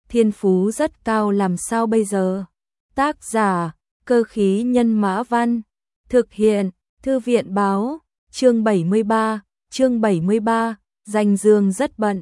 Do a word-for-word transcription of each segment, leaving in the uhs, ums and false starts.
thiên phú rất cao làm sao bây giờ? Tác giả, Cơ khí nhân Mã Văn. Thực hiện, Thư viện báo, chương bảy mươi ba, chương bảy mươi ba, Danh Dương rất bận.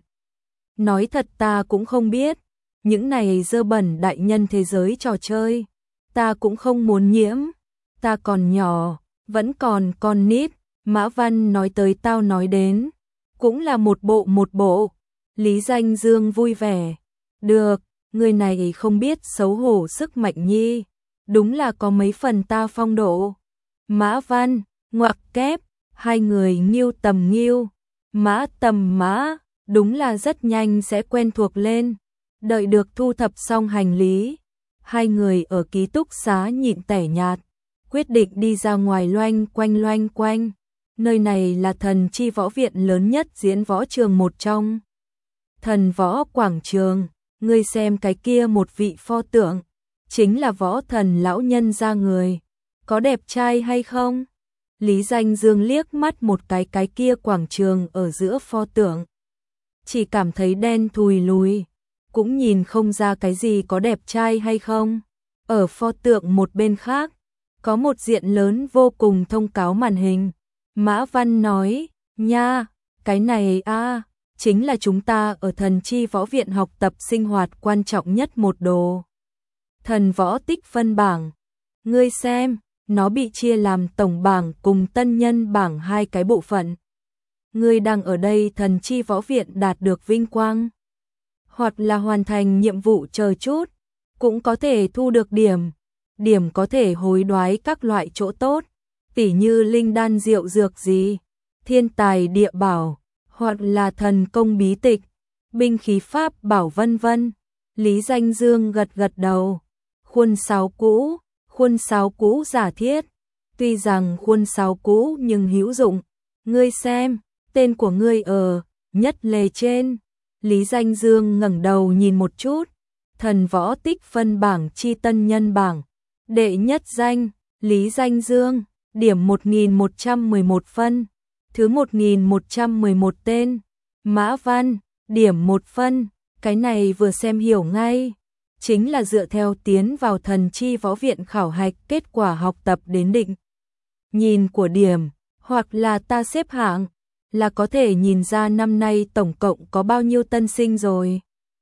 Nói thật ta cũng không biết, những này dơ bẩn đại nhân thế giới trò chơi, ta cũng không muốn nhiễm, ta còn nhỏ, vẫn còn con nít, Mã Văn nói tới tao nói đến, cũng là một bộ một bộ. Lý Danh Dương vui vẻ, được, người này không biết xấu hổ sức mạnh nhi, đúng là có mấy phần ta phong độ. Mã Văn, ngoặc kép, hai người nghiêu tầm nghiêu, mã tầm mã, đúng là rất nhanh sẽ quen thuộc lên. Đợi được thu thập xong hành lý, hai người ở ký túc xá nhịn tẻ nhạt, quyết định đi ra ngoài loanh quanh loanh quanh. Nơi này là Thần Chi Võ Viện lớn nhất diễn võ trường một trong. Thần Võ Quảng Trường, ngươi xem cái kia một vị pho tượng, chính là võ thần lão nhân ra người, có đẹp trai hay không? Lý Danh Dương liếc mắt một cái cái kia quảng trường ở giữa pho tượng, chỉ cảm thấy đen thùi lùi, cũng nhìn không ra cái gì có đẹp trai hay không. Ở pho tượng một bên khác, có một diện lớn vô cùng thông cáo màn hình. Mã Văn nói, nha, cái này a chính là chúng ta ở Thần Chi Võ Viện học tập sinh hoạt quan trọng nhất một đồ. Thần võ tích phân bảng, ngươi xem, nó bị chia làm tổng bảng cùng tân nhân bảng hai cái bộ phận. Ngươi đang ở đây Thần Chi Võ Viện đạt được vinh quang, hoặc là hoàn thành nhiệm vụ chờ chút, cũng có thể thu được điểm, điểm có thể hối đoái các loại chỗ tốt, tỉ như linh đan rượu dược gì, thiên tài địa bảo, hoặc là thần công bí tịch, binh khí pháp bảo vân vân. Lý Danh Dương gật gật đầu, khuôn sáo cũ, khuôn sáo cũ giả thiết, tuy rằng khuôn sáo cũ nhưng hữu dụng, ngươi xem, tên của ngươi ở nhất lề trên. Lý Danh Dương ngẩng đầu nhìn một chút, thần võ tích phân bảng chi tân nhân bảng, đệ nhất danh, Lý Danh Dương, điểm một nghìn một trăm mười một phân, thứ một nghìn một trăm mười một tên, Mã Văn, điểm một phân, cái này vừa xem hiểu ngay, chính là dựa theo tiến vào Thần Chi Võ Viện khảo hạch kết quả học tập đến định nhìn của điểm, hoặc là ta xếp hạng, là có thể nhìn ra năm nay tổng cộng có bao nhiêu tân sinh rồi.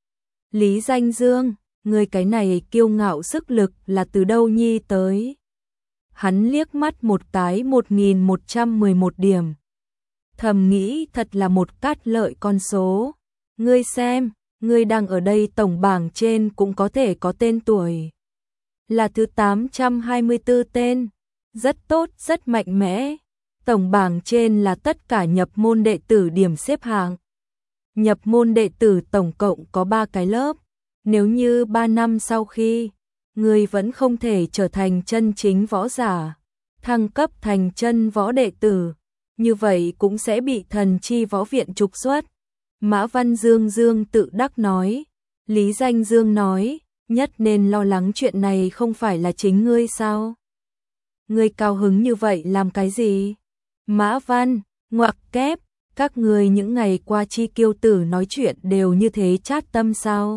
Lý Danh Dương, người cái này kiêu ngạo sức lực là từ đâu nhi tới? Hắn liếc mắt một cái một nghìn một trăm mười một điểm. Thầm nghĩ thật là một cát lợi con số. Ngươi xem, ngươi đang ở đây tổng bảng trên cũng có thể có tên tuổi. Là thứ tám trăm hai mươi tư tên. Rất tốt, rất mạnh mẽ. Tổng bảng trên là tất cả nhập môn đệ tử điểm xếp hạng. Nhập môn đệ tử tổng cộng có ba cái lớp. Nếu như ba năm sau khi người vẫn không thể trở thành chân chính võ giả, thăng cấp thành chân võ đệ tử, như vậy cũng sẽ bị Thần Chi Võ Viện trục xuất. Mã Văn Dương Dương tự đắc nói. Lý Danh Dương nói, nhất nên lo lắng chuyện này không phải là chính ngươi sao? Ngươi cao hứng như vậy làm cái gì? Mã Văn, ngoặc kép, các ngươi những ngày qua chi kiêu tử nói chuyện đều như thế chát tâm sao?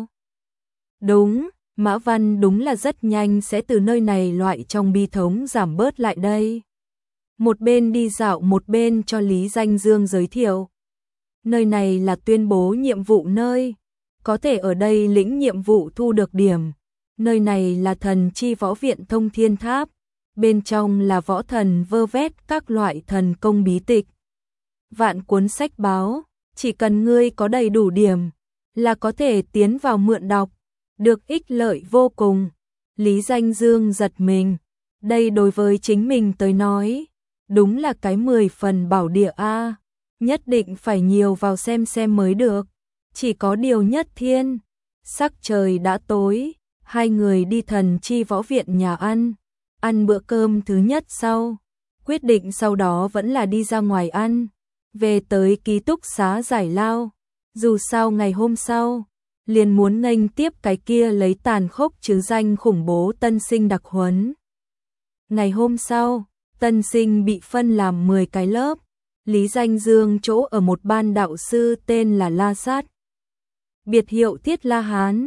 Đúng, Mã Văn đúng là rất nhanh sẽ từ nơi này loại trong bi thống giảm bớt lại đây. Một bên đi dạo một bên cho Lý Danh Dương giới thiệu. Nơi này là tuyên bố nhiệm vụ nơi, có thể ở đây lĩnh nhiệm vụ thu được điểm. Nơi này là Thần Chi Võ Viện Thông Thiên Tháp, bên trong là võ thần vơ vét các loại thần công bí tịch. Vạn cuốn sách báo, chỉ cần ngươi có đầy đủ điểm, là có thể tiến vào mượn đọc, được ích lợi vô cùng. Lý Danh Dương giật mình, đây đối với chính mình tới nói, đúng là cái mười phần bảo địa a, nhất định phải nhiều vào xem xem mới được. Chỉ có điều nhất thiên, sắc trời đã tối, hai người đi Thần Chi Võ Viện nhà ăn, ăn bữa cơm thứ nhất sau, quyết định sau đó vẫn là đi ra ngoài ăn, về tới ký túc xá giải lao, dù sao ngày hôm sau liền muốn nghênh tiếp cái kia lấy tàn khốc chứ danh khủng bố tân sinh đặc huấn. Ngày hôm sau, tân sinh bị phân làm mười cái lớp, Lý Danh Dương chỗ ở một ban đạo sư tên là La Sát, biệt hiệu Thiết La Hán.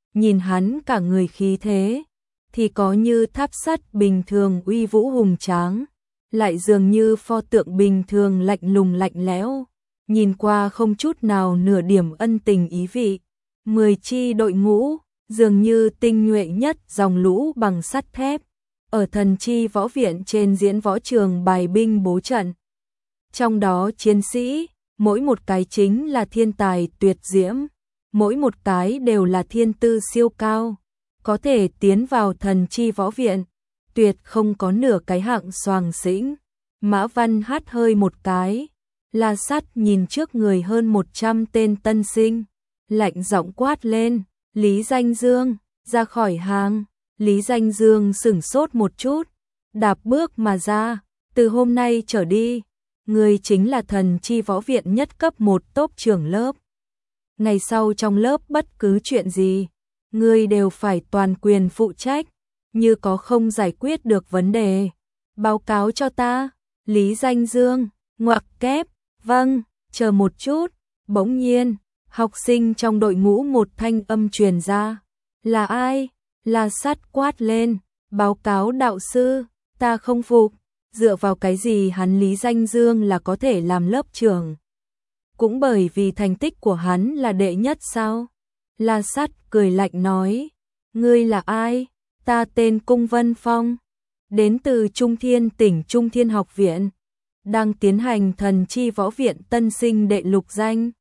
nhìn hắn cả người khí thế, thì có như tháp sắt bình thường uy vũ hùng tráng, lại dường như pho tượng bình thường lạnh lùng lạnh lẽo, nhìn qua không chút nào nửa điểm ân tình ý vị. Mười chi đội ngũ, dường như tinh nhuệ nhất dòng lũ bằng sắt thép, ở thần chi võ viện trên diễn võ trường bài binh bố trận. Trong đó chiến sĩ, mỗi một cái chính là thiên tài tuyệt diễm, mỗi một cái đều là thiên tư siêu cao, có thể tiến vào thần chi võ viện, tuyệt không có nửa cái hạng xoàng xĩnh. Mã Văn hát hơi một cái, La Sắt nhìn trước người hơn một trăm tên tân sinh, lạnh giọng quát lên, Lý Danh Dương, ra khỏi hàng. Lý Danh Dương sửng sốt một chút, đạp bước mà ra, từ hôm nay trở đi, ngươi chính là thần chi võ viện nhất cấp một tốp trưởng lớp. Ngày sau trong lớp bất cứ chuyện gì, ngươi đều phải toàn quyền phụ trách, như có không giải quyết được vấn đề, báo cáo cho ta. Lý Danh Dương, ngoặc kép, vâng, chờ một chút. Bỗng nhiên, học sinh trong đội ngũ một thanh âm truyền ra, là ai? La Sắt quát lên, báo cáo đạo sư, ta không phục, dựa vào cái gì hắn Lý Danh Dương là có thể làm lớp trưởng? Cũng bởi vì thành tích của hắn là đệ nhất sao? La Sắt cười lạnh nói, ngươi là ai? Ta tên Cung Vân Phong, đến từ Trung Thiên tỉnh Trung Thiên học viện, đang tiến hành thần chi võ viện tân sinh đệ lục danh.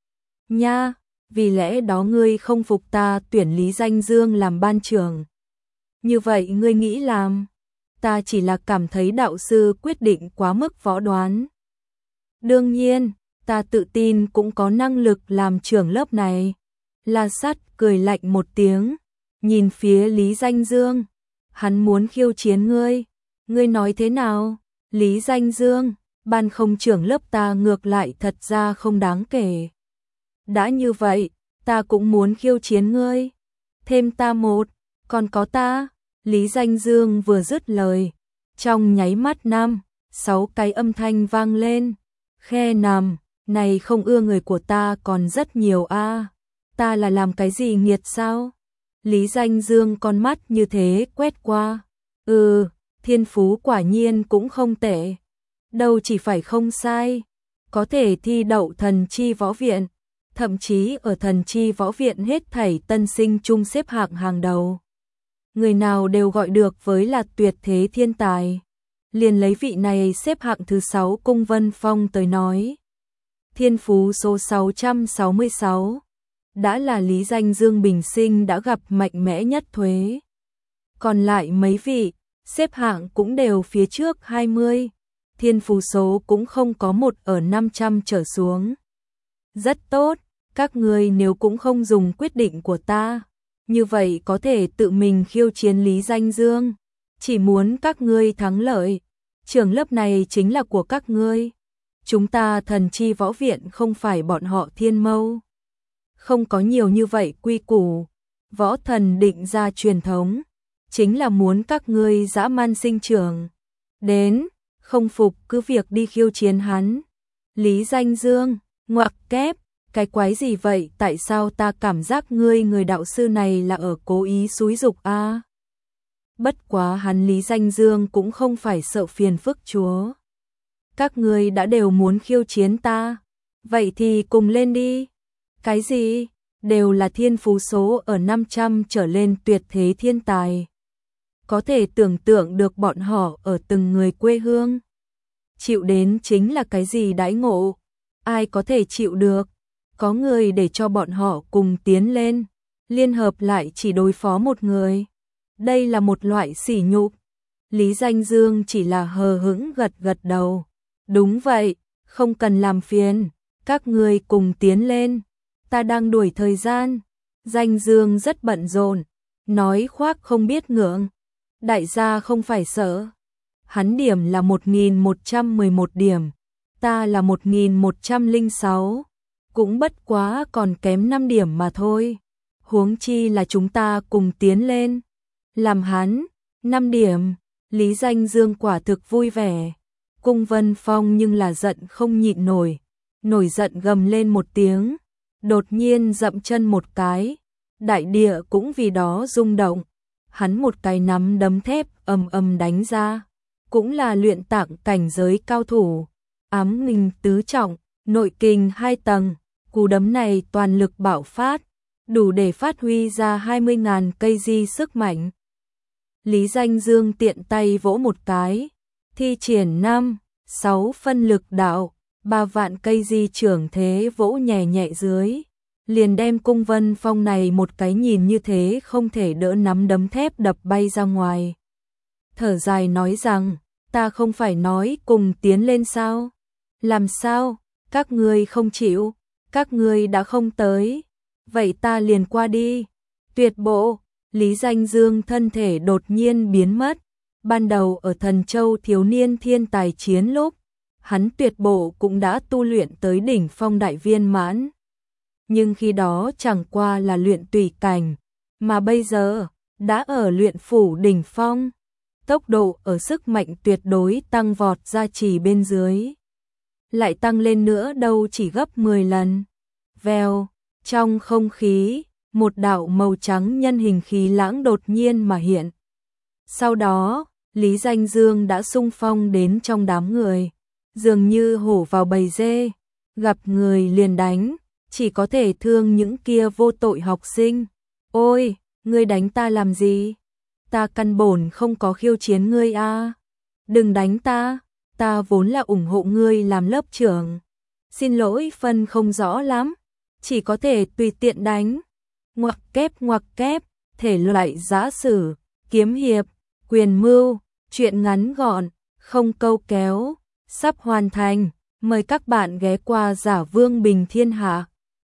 Nha, vì lẽ đó ngươi không phục ta tuyển Lý Danh Dương làm ban trưởng. Như vậy ngươi nghĩ làm? Ta chỉ là cảm thấy đạo sư quyết định quá mức võ đoán. Đương nhiên, ta tự tin cũng có năng lực làm trưởng lớp này. La Sắt cười lạnh một tiếng, nhìn phía Lý Danh Dương, hắn muốn khiêu chiến ngươi. Ngươi nói thế nào? Lý Danh Dương, ban không trưởng lớp ta ngược lại thật ra không đáng kể. Đã như vậy, ta cũng muốn khiêu chiến ngươi. Thêm ta một, còn có ta. Lý Danh Dương vừa dứt lời, trong nháy mắt năm, sáu cái âm thanh vang lên. Khe nằm, này không ưa người của ta còn rất nhiều a. À. Ta là làm cái gì nghiệt sao? Lý Danh Dương con mắt như thế quét qua. Ừ, thiên phú quả nhiên cũng không tệ. Đâu chỉ phải không sai, có thể thi đậu thần chi võ viện, thậm chí ở thần chi võ viện hết thảy tân sinh chung xếp hạng hàng đầu. Người nào đều gọi được với là tuyệt thế thiên tài. Liền lấy vị này xếp hạng thứ sáu Cung Vân Phong tới nói. Thiên phú số sáu trăm sáu mươi sáu, đã là Lý Danh Dương bình sinh đã gặp mạnh mẽ nhất thuế. Còn lại mấy vị, xếp hạng cũng đều phía trước hai mươi, thiên phú số cũng không có một ở năm trăm trở xuống. Rất tốt, các ngươi nếu cũng không dùng quyết định của ta, như vậy có thể tự mình khiêu chiến Lý Danh Dương. Chỉ muốn các ngươi thắng lợi, trường lớp này chính là của các ngươi. Chúng ta thần chi võ viện không phải bọn họ Thiên Mâu. Không có nhiều như vậy quy củ, võ thần định ra truyền thống, chính là muốn các ngươi dã man sinh trưởng. Đến, không phục cứ việc đi khiêu chiến hắn. Lý Danh Dương, ngoặc kép, cái quái gì vậy? Tại sao ta cảm giác ngươi người đạo sư này là ở cố ý xúi giục a? À? Bất quá hắn Lý Danh Dương cũng không phải sợ phiền phức chúa. Các ngươi đã đều muốn khiêu chiến ta, vậy thì cùng lên đi. Cái gì? Đều là thiên phú số ở năm trăm trở lên tuyệt thế thiên tài. Có thể tưởng tượng được bọn họ ở từng người quê hương chịu đến chính là cái gì đãi ngộ, ai có thể chịu được. Có người để cho bọn họ cùng tiến lên, liên hợp lại chỉ đối phó một người. Đây là một loại sỉ nhục. Lý Danh Dương chỉ là hờ hững gật gật đầu. Đúng vậy, không cần làm phiền, các ngươi cùng tiến lên. Ta đang đuổi thời gian. Danh Dương rất bận rộn, nói khoác không biết ngượng. Đại gia không phải sợ. Hắn điểm là một nghìn một trăm mười một điểm, ta là một nghìn một trăm lẻ sáu, cũng bất quá còn kém năm điểm mà thôi. Huống chi là chúng ta cùng tiến lên. Làm hắn, năm điểm, Lý Danh Dương quả thực vui vẻ. Cung Vân Phong nhưng là giận không nhịn nổi, nổi giận gầm lên một tiếng, đột nhiên dậm chân một cái, đại địa cũng vì đó rung động. Hắn một cái nắm đấm thép ầm ầm đánh ra, cũng là luyện tạng cảnh giới cao thủ, ám nghinh tứ trọng, nội kình hai tầng, cú đấm này toàn lực bạo phát, đủ để phát huy ra hai mươi nghìn cây di sức mạnh. Lý Danh Dương tiện tay vỗ một cái, thi triển năm, sáu phân lực đạo, ba vạn cây di trưởng thế vỗ nhẹ nhẹ dưới, liền đem cung Vân Phong này một cái nhìn như thế không thể đỡ nắm đấm thép đập bay ra ngoài. Thở dài nói rằng, ta không phải nói cùng tiến lên sao? Làm sao? Các ngươi không chịu, các ngươi đã không tới, vậy ta liền qua đi. Tuyệt bộ, Lý Danh Dương thân thể đột nhiên biến mất, ban đầu ở Thần Châu thiếu niên thiên tài chiến lúc, hắn tuyệt bộ cũng đã tu luyện tới đỉnh phong đại viên mãn. Nhưng khi đó chẳng qua là luyện tùy cảnh, mà bây giờ, đã ở luyện phủ đỉnh phong. Tốc độ ở sức mạnh tuyệt đối tăng vọt ra chỉ bên dưới. Lại tăng lên nữa đâu chỉ gấp mười lần. Vèo, trong không khí, một đạo màu trắng nhân hình khí lãng đột nhiên mà hiện. Sau đó, Lý Danh Dương đã xung phong đến trong đám người, dường như hổ vào bầy dê, gặp người liền đánh, chỉ có thể thương những kia vô tội học sinh. Ôi, ngươi đánh ta làm gì? Ta căn bổn không có khiêu chiến ngươi a. Đừng đánh ta, ta vốn là ủng hộ ngươi làm lớp trưởng. Xin lỗi phân không rõ lắm, chỉ có thể tùy tiện đánh. Ngoặc kép ngoặc kép, thể loại giã sử, kiếm hiệp, quyền mưu, truyện ngắn gọn, không câu kéo, sắp hoàn thành. Mời các bạn ghé qua Giả Vương Bình Thiên Hạ.